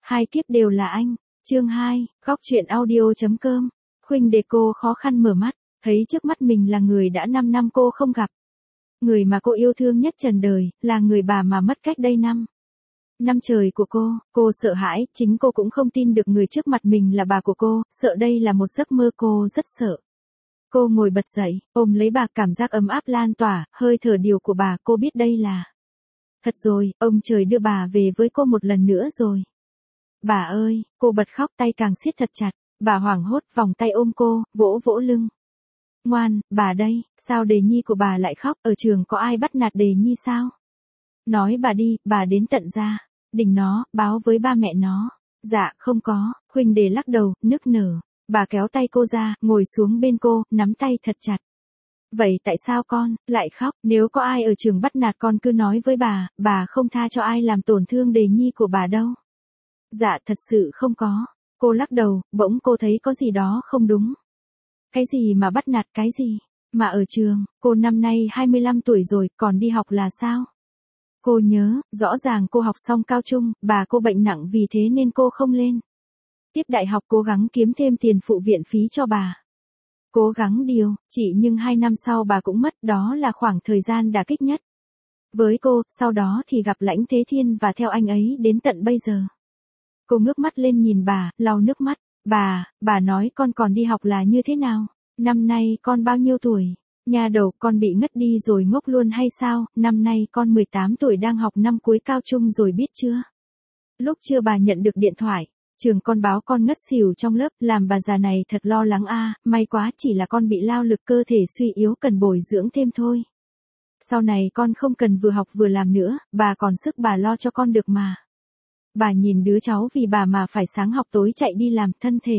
Hai kiếp đều là anh. Chương 2, góc truyện audio.com. Khuynh Đề cô khó khăn mở mắt, thấy trước mắt mình là người đã 5 năm cô không gặp. Người mà cô yêu thương nhất trần đời, là người bà mà mất cách đây năm trời của cô sợ hãi, chính cô cũng không tin được người trước mặt mình là bà của cô, sợ đây là một giấc mơ, cô rất sợ. Cô ngồi bật dậy, ôm lấy bà, cảm giác ấm áp lan tỏa, hơi thở điều của bà, cô biết đây là thật rồi, ông trời đưa bà về với cô một lần nữa rồi. Bà ơi, cô bật khóc, tay càng siết thật chặt, bà hoảng hốt vòng tay ôm cô, vỗ vỗ lưng. Ngoan, bà đây, sao Đề Nhi của bà lại khóc, ở trường có ai bắt nạt Đề Nhi sao? Nói bà đi, bà đến tận gia đình nó, báo với ba mẹ nó. Dạ, không có, Khuynh Đề lắc đầu, nức nở. Bà kéo tay cô ra, ngồi xuống bên cô, nắm tay thật chặt. Vậy tại sao con lại khóc, nếu có ai ở trường bắt nạt con cứ nói với bà không tha cho ai làm tổn thương Đề Nhi của bà đâu. Dạ thật sự không có. Cô lắc đầu, bỗng cô thấy có gì đó không đúng. Cái gì mà bắt nạt, cái gì mà ở trường, cô năm nay 25 tuổi rồi, còn đi học là sao? Cô nhớ, rõ ràng cô học xong cao trung, bà cô bệnh nặng vì thế nên cô không lên tiếp đại học, cố gắng kiếm thêm tiền phụ viện phí cho bà. Cố gắng điều trị, nhưng 2 năm sau bà cũng mất, đó là khoảng thời gian đả kích nhất với cô, sau đó thì gặp Lãnh Thế Thiên và theo anh ấy đến tận bây giờ. Cô ngước mắt lên nhìn bà, lau nước mắt. Bà nói con còn đi học là như thế nào? Năm nay con bao nhiêu tuổi? Nhà đầu, con bị ngất đi rồi ngốc luôn hay sao? Năm nay con 18 tuổi, đang học năm cuối cao trung rồi biết chưa? Lúc trưa bà nhận được điện thoại, trường con báo con ngất xỉu trong lớp, làm bà già này thật lo lắng a. May quá chỉ là con bị lao lực, cơ thể suy yếu cần bồi dưỡng thêm thôi. Sau này con không cần vừa học vừa làm nữa, bà còn sức bà lo cho con được mà. Bà nhìn đứa cháu vì bà mà phải sáng học tối chạy đi làm, thân thể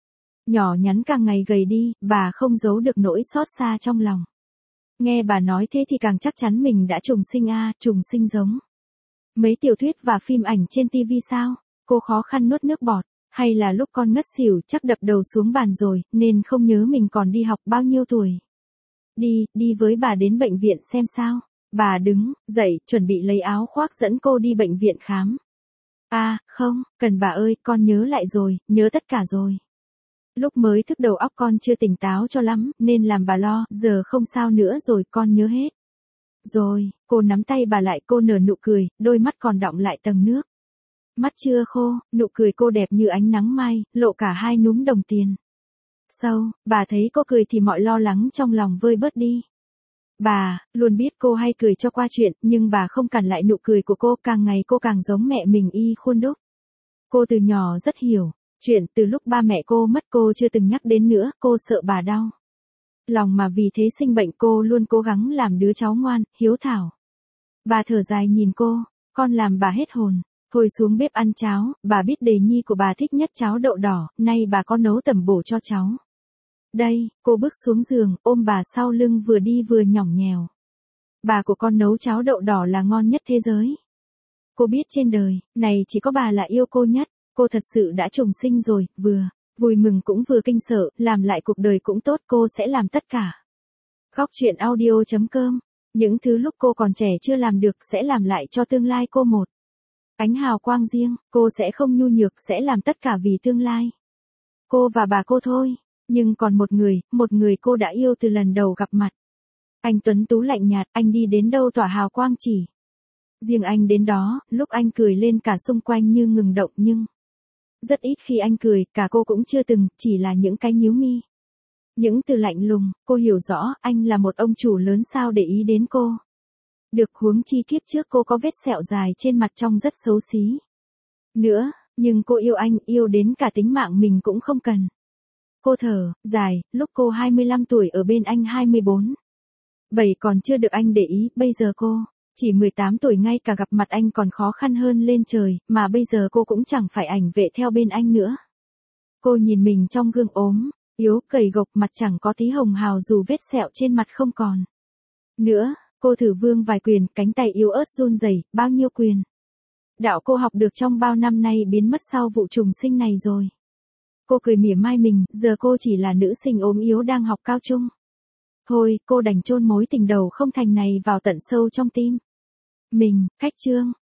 nhỏ nhắn càng ngày gầy đi, bà không giấu được nỗi xót xa trong lòng. Nghe bà nói thế thì càng chắc chắn mình đã trùng sinh trùng sinh giống mấy tiểu thuyết và phim ảnh trên tivi sao? Cô khó khăn nuốt nước bọt, hay là lúc con ngất xỉu chắc đập đầu xuống bàn rồi, nên không nhớ mình còn đi học bao nhiêu tuổi. Đi với bà đến bệnh viện xem sao. Bà đứng dậy, chuẩn bị lấy áo khoác dẫn cô đi bệnh viện khám. Không, cần bà ơi, con nhớ lại rồi, nhớ tất cả rồi. Lúc mới thức đầu óc con chưa tỉnh táo cho lắm, nên làm bà lo, giờ không sao nữa rồi, con nhớ hết. Rồi, cô nắm tay bà lại, cô nở nụ cười, đôi mắt còn đọng lại tầng nước. Mắt chưa khô, nụ cười cô đẹp như ánh nắng mai, lộ cả hai núm đồng tiền. Sau, bà thấy cô cười thì mọi lo lắng trong lòng vơi bớt đi. Bà luôn biết cô hay cười cho qua chuyện, nhưng bà không cản lại nụ cười của cô, càng ngày cô càng giống mẹ mình y khuôn đúc. Cô từ nhỏ rất hiểu chuyện, từ lúc ba mẹ cô mất cô chưa từng nhắc đến nữa, cô sợ bà đau lòng mà vì thế sinh bệnh, cô luôn cố gắng làm đứa cháu ngoan, hiếu thảo. Bà thở dài nhìn cô, con làm bà hết hồn. Thôi xuống bếp ăn cháo, bà biết Đề Nhi của bà thích nhất cháo đậu đỏ, nay bà có nấu tẩm bổ cho cháu. Đây, cô bước xuống giường, ôm bà sau lưng vừa đi vừa nhõng nhẽo. Bà của con nấu cháo đậu đỏ là ngon nhất thế giới. Cô biết trên đời này chỉ có bà là yêu cô nhất, cô thật sự đã trùng sinh rồi, vừa vui mừng cũng vừa kinh sợ, làm lại cuộc đời cũng tốt, cô sẽ làm tất cả. Góc truyện audio.com. Những thứ lúc cô còn trẻ chưa làm được sẽ làm lại cho tương lai cô một ánh hào quang riêng, cô sẽ không nhu nhược, sẽ làm tất cả vì tương lai cô và bà cô thôi. Nhưng còn một người cô đã yêu từ lần đầu gặp mặt. Anh tuấn tú lạnh nhạt, anh đi đến đâu tỏa hào quang chỉ riêng anh đến đó, lúc anh cười lên cả xung quanh như ngừng động, nhưng rất ít khi anh cười, cả cô cũng chưa từng, chỉ là những cái nhíu mi. Những từ lạnh lùng, cô hiểu rõ, anh là một ông chủ lớn sao để ý đến cô. Được, huống chi kiếp trước cô có vết sẹo dài trên mặt trông rất xấu xí. Nữa, nhưng cô yêu anh, yêu đến cả tính mạng mình cũng không cần. Cô thở dài, lúc cô 25 tuổi ở bên anh 24. 7 còn chưa được anh để ý, bây giờ cô chỉ 18 tuổi, ngay cả gặp mặt anh còn khó khăn hơn lên trời, mà bây giờ cô cũng chẳng phải ảnh vệ theo bên anh nữa. Cô nhìn mình trong gương ốm, yếu, gầy gộc, mặt chẳng có tí hồng hào dù vết sẹo trên mặt không còn nữa. Cô thử vương vài quyền, cánh tay yếu ớt run rẩy, bao nhiêu quyền đạo cô học được trong bao năm nay biến mất sau vụ trùng sinh này rồi. Cô cười mỉa mai mình, giờ cô chỉ là nữ sinh ốm yếu đang học cao trung. Thôi, cô đành chôn mối tình đầu không thành này vào tận sâu trong tim mình. Khách chương.